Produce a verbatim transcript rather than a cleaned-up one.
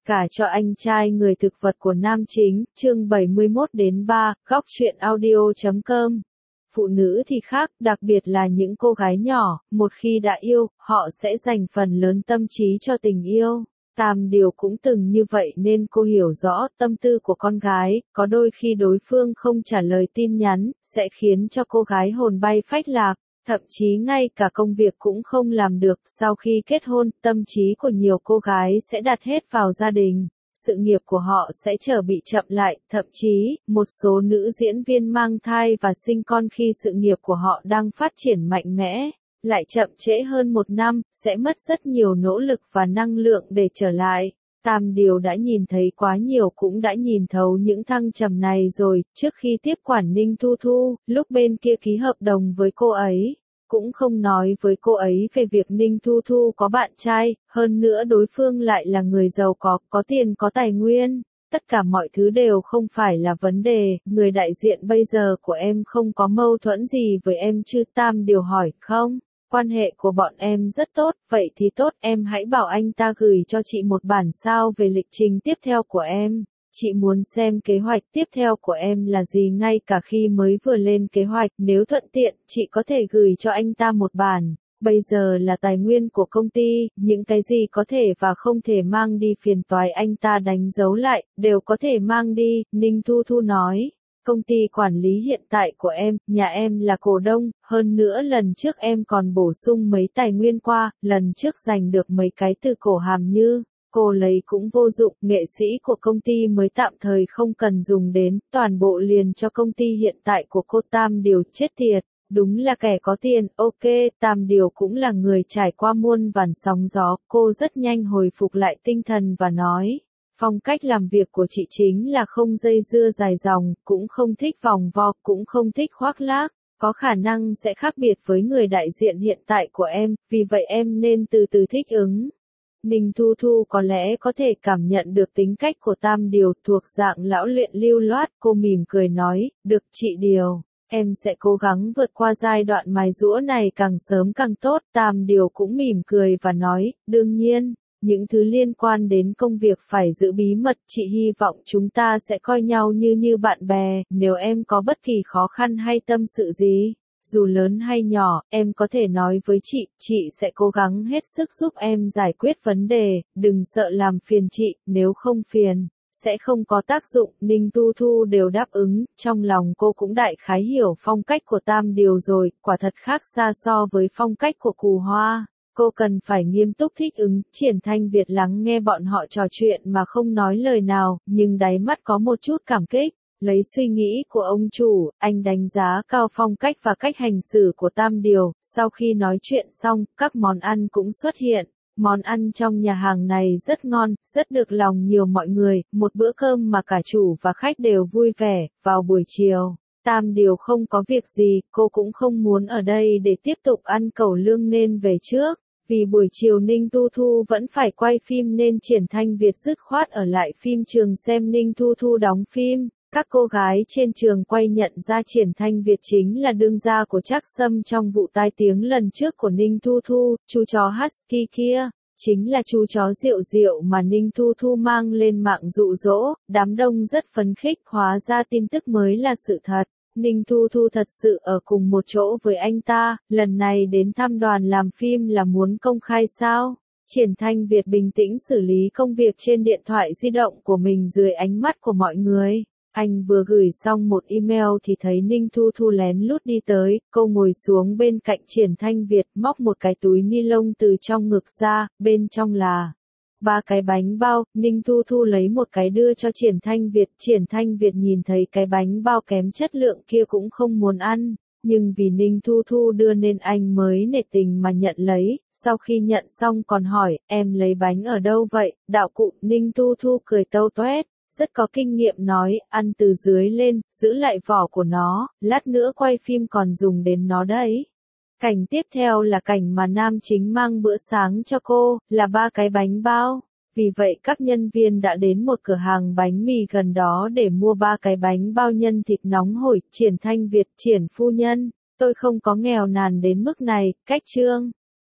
Cả cho anh trai người thực vật của nam chính, chương bảy mươi mốt đến ba, góc truyện audio chấm com. Phụ nữ thì khác, đặc biệt là những cô gái nhỏ, một khi đã yêu, họ sẽ dành phần lớn tâm trí cho tình yêu. Tam Điều cũng từng như vậy nên cô hiểu rõ tâm tư của con gái, có đôi khi đối phương không trả lời tin nhắn, sẽ khiến cho cô gái hồn bay phách lạc. Thậm chí ngay cả công việc cũng không làm được, sau khi kết hôn, tâm trí của nhiều cô gái sẽ đặt hết vào gia đình, sự nghiệp của họ sẽ trở bị chậm lại, thậm chí, một số nữ diễn viên mang thai và sinh con khi sự nghiệp của họ đang phát triển mạnh mẽ, lại chậm trễ hơn một năm, sẽ mất rất nhiều nỗ lực và năng lượng để trở lại. Tam Điều đã nhìn thấy quá nhiều cũng đã nhìn thấu những thăng trầm này rồi, trước khi tiếp quản Ninh Thu Thu, lúc bên kia ký hợp đồng với cô ấy, cũng không nói với cô ấy về việc Ninh Thu Thu có bạn trai, hơn nữa đối phương lại là người giàu có, có tiền có tài nguyên, tất cả mọi thứ đều không phải là vấn đề, người đại diện bây giờ của em không có mâu thuẫn gì với em chứ? Tam Điều hỏi. Không. Quan hệ của bọn em rất tốt, vậy thì tốt, em hãy bảo anh ta gửi cho chị một bản sao về lịch trình tiếp theo của em. Chị muốn xem kế hoạch tiếp theo của em là gì ngay cả khi mới vừa lên kế hoạch, nếu thuận tiện, chị có thể gửi cho anh ta một bản. Bây giờ là tài nguyên của công ty, những cái gì có thể và không thể mang đi phiền toái anh ta đánh dấu lại, đều có thể mang đi, Ninh Thu Thu nói. Công ty quản lý hiện tại của em, nhà em là cổ đông, hơn nữa lần trước em còn bổ sung mấy tài nguyên qua, lần trước giành được mấy cái từ cổ hàm như, cô lấy cũng vô dụng, nghệ sĩ của công ty mới tạm thời không cần dùng đến, toàn bộ liền cho công ty hiện tại của cô. Tam Điều chết tiệt, đúng là kẻ có tiền, ok, Tam Điều cũng là người trải qua muôn vàn sóng gió, cô rất nhanh hồi phục lại tinh thần và nói. Phong cách làm việc của chị chính là không dây dưa dài dòng, cũng không thích vòng vo, cũng không thích khoác lác, có khả năng sẽ khác biệt với người đại diện hiện tại của em, vì vậy em nên từ từ thích ứng. Ninh Thu Thu có lẽ có thể cảm nhận được tính cách của Tam Điều thuộc dạng lão luyện lưu loát, cô mỉm cười nói, được chị Điều, em sẽ cố gắng vượt qua giai đoạn mài giũa này càng sớm càng tốt. Tam Điều cũng mỉm cười và nói, đương nhiên. Những thứ liên quan đến công việc phải giữ bí mật, chị hy vọng chúng ta sẽ coi nhau như như bạn bè, nếu em có bất kỳ khó khăn hay tâm sự gì, dù lớn hay nhỏ, em có thể nói với chị, chị sẽ cố gắng hết sức giúp em giải quyết vấn đề, đừng sợ làm phiền chị, nếu không phiền, sẽ không có tác dụng. Ninh Thu Thu đều đáp ứng, trong lòng cô cũng đại khái hiểu phong cách của Tam Điều rồi, quả thật khác xa so với phong cách của Cù Hoa. Cô cần phải nghiêm túc thích ứng. Triển Thanh Việt lắng nghe bọn họ trò chuyện mà không nói lời nào, nhưng đáy mắt có một chút cảm kích. Lấy suy nghĩ của ông chủ, anh đánh giá cao phong cách và cách hành xử của Tam Điều. Sau khi nói chuyện xong, các món ăn cũng xuất hiện. Món ăn trong nhà hàng này rất ngon, rất được lòng nhiều mọi người, một bữa cơm mà cả chủ và khách đều vui vẻ. Vào buổi chiều, Tam Điều không có việc gì, cô cũng không muốn ở đây để tiếp tục ăn cẩu lương nên về trước. Vì buổi chiều Ninh Thu Thu vẫn phải quay phim nên Triển Thanh Việt dứt khoát ở lại phim trường xem Ninh Thu Thu đóng phim. Các cô gái trên trường quay nhận ra Triển Thanh Việt chính là đương gia của Trác Sâm trong vụ tai tiếng lần trước của Ninh Thu Thu, chú chó Husky kia, chính là chú chó Diệu Diệu mà Ninh Thu Thu mang lên mạng dụ dỗ, đám đông rất phấn khích, hóa ra tin tức mới là sự thật. Ninh Thu Thu thật sự ở cùng một chỗ với anh ta, lần này đến thăm đoàn làm phim là muốn công khai sao? Triển Thanh Việt bình tĩnh xử lý công việc trên điện thoại di động của mình dưới ánh mắt của mọi người. Anh vừa gửi xong một email thì thấy Ninh Thu Thu lén lút đi tới, cô ngồi xuống bên cạnh Triển Thanh Việt, móc một cái túi ni lông từ trong ngực ra, bên trong là ba cái bánh bao. Ninh Thu Thu lấy một cái đưa cho Triển Thanh Việt. Triển Thanh Việt nhìn thấy cái bánh bao kém chất lượng kia cũng không muốn ăn, nhưng vì Ninh Thu Thu đưa nên anh mới nể tình mà nhận lấy. Sau khi nhận xong còn hỏi, em lấy bánh ở đâu vậy, đạo cụ? Ninh Thu Thu cười tâu toét, rất có kinh nghiệm nói, ăn từ dưới lên, giữ lại vỏ của nó, lát nữa quay phim còn dùng đến nó đấy. Cảnh tiếp theo là cảnh mà nam chính mang bữa sáng cho cô, là ba cái bánh bao. Vì vậy các nhân viên đã đến một cửa hàng bánh mì gần đó để mua ba cái bánh bao nhân thịt nóng hổi. Triển Thanh Việt, Triển phu nhân, tôi không có nghèo nàn đến mức này, cách trương.